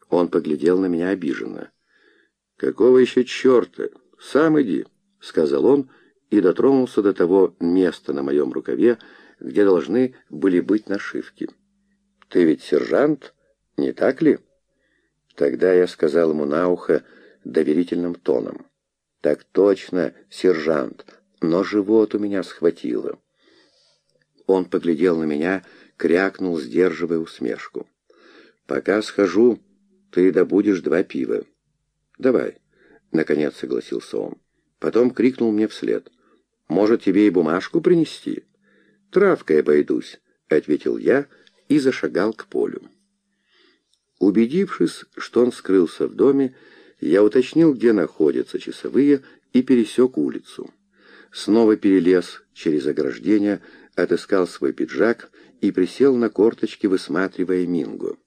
Он поглядел на меня обиженно. «Какого еще черта? Сам иди», — сказал он и дотронулся до того места на моем рукаве, где должны были быть нашивки. «Ты ведь сержант, не так ли?» Тогда я сказал ему на ухо доверительным тоном. «Так точно, сержант, но живот у меня схватило». Он поглядел на меня, крякнул, сдерживая усмешку. «Пока схожу, ты добудешь 2 пива». «Давай», — наконец согласился он. Потом крикнул мне вслед. «Может, тебе и бумажку принести?» «Травкой обойдусь», — ответил я и зашагал к полю. Убедившись, что он скрылся в доме, я уточнил, где находятся часовые, и пересек улицу. Снова перелез через ограждение, отыскал свой пиджак и присел на корточки, высматривая Минго.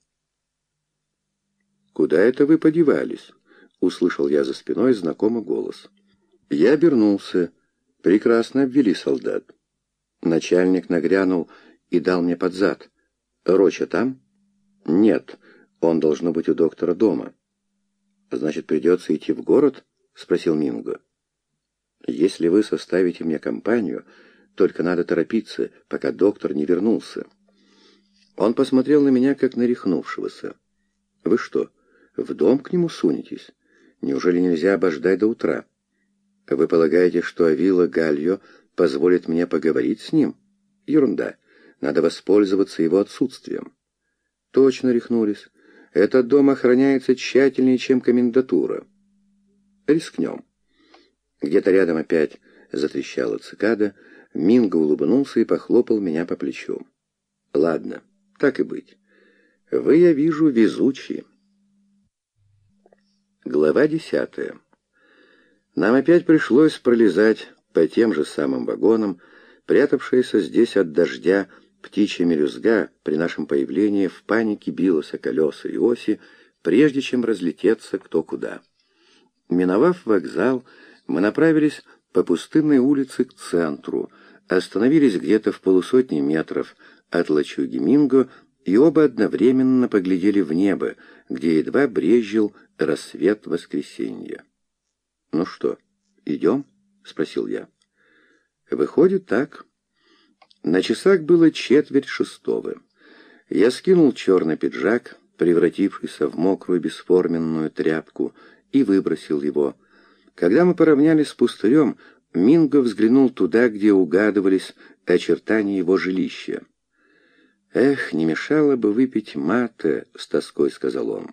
«Куда это вы подевались?» — услышал я за спиной знакомый голос. Я обернулся. Прекрасно обвели солдат. Начальник нагрянул и дал мне под зад. «Роча там?» «Нет, он должно быть у доктора дома». «Значит, придется идти в город?» — спросил Минго. «Если вы составите мне компанию, только надо торопиться, пока доктор не вернулся». Он посмотрел на меня, как на рехнувшегося. «Вы что, в дом к нему сунетесь? Неужели нельзя обождать до утра? Вы полагаете, что Авила Гальо позволит мне поговорить с ним? Ерунда. Надо воспользоваться его отсутствием». «Точно рехнулись. Этот дом охраняется тщательнее, чем комендатура». «Рискнем». Где-то рядом опять затрещала цикада. Минго улыбнулся и похлопал меня по плечу. «Ладно, так и быть. Вы, я вижу, везучие». Глава 10. Нам опять пришлось пролезать по тем же самым вагонам. Прятавшаяся здесь от дождя птичья мелюзга при нашем появлении в панике билась о колеса и оси, прежде чем разлететься кто куда. Миновав вокзал, мы направились по пустынной улице к центру, остановились где-то в 150 метров от лачуги Минго и оба одновременно поглядели в небо, где едва брезжил рассвет воскресенья. «Ну что, идем?» — спросил я. «Выходит, так». На часах было 5:45. Я скинул черный пиджак, превратившийся в мокрую бесформенную тряпку, и выбросил его. Когда мы поравнялись с пустырем, Минго взглянул туда, где угадывались очертания его жилища. «Эх, не мешало бы выпить мате», — с тоской сказал он.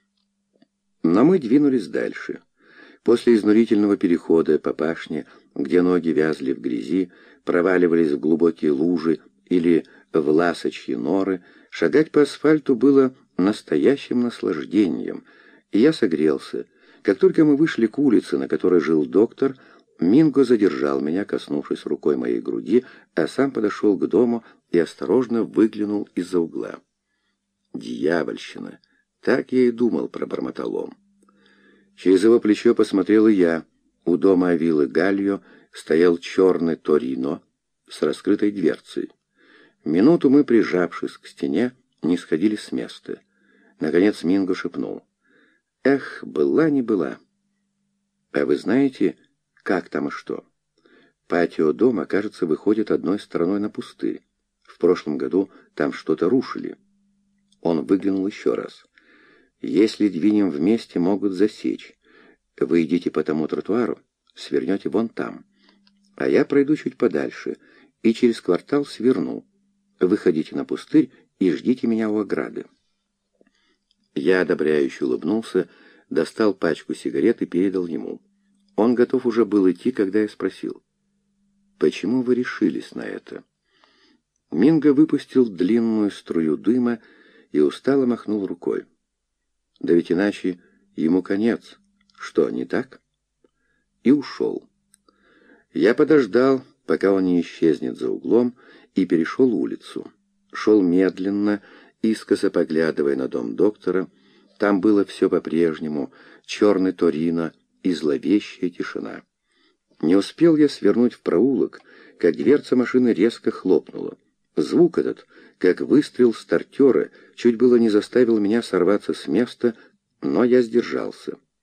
Но мы двинулись дальше. После изнурительного перехода по пашне, где ноги вязли в грязи, проваливались в глубокие лужи или в ласочьи норы, шагать по асфальту было настоящим наслаждением, и я согрелся. Как только мы вышли к улице, на которой жил доктор, Минго задержал меня, коснувшись рукой моей груди, а сам подошел к дому и осторожно выглянул из-за угла. «Дьявольщина! Так я и думал», — пробормотал он. Через его плечо посмотрел и я. У дома Авилы Гальо стоял черный Торино с раскрытой дверцей. Минуту мы, прижавшись к стене, не сходили с места. Наконец Минго шепнул: «Эх, была не была. А вы знаете, как там и что? Патио дома, кажется, выходит одной стороной на пустырь. В прошлом году там что-то рушили». Он выглянул еще раз. «Если двинем вместе, могут засечь. Вы идите по тому тротуару, свернете вон там. А я пройду чуть подальше и через квартал сверну. Выходите на пустырь и ждите меня у ограды». Я одобряюще улыбнулся, достал пачку сигарет и передал ему. Он готов уже был идти, когда я спросил: «Почему вы решились на это?» Минго выпустил длинную струю дыма и устало махнул рукой. «Да ведь иначе ему конец. Что, не так?» И ушел. Я подождал, пока он не исчезнет за углом, и перешел улицу. Шел медленно, искоса поглядывая на дом доктора. Там было все по-прежнему: черный Торино и зловещая тишина. Не успел я свернуть в проулок, как дверца машины резко хлопнула. Звук этот, как выстрел стартера, чуть было не заставил меня сорваться с места Но я сдержался.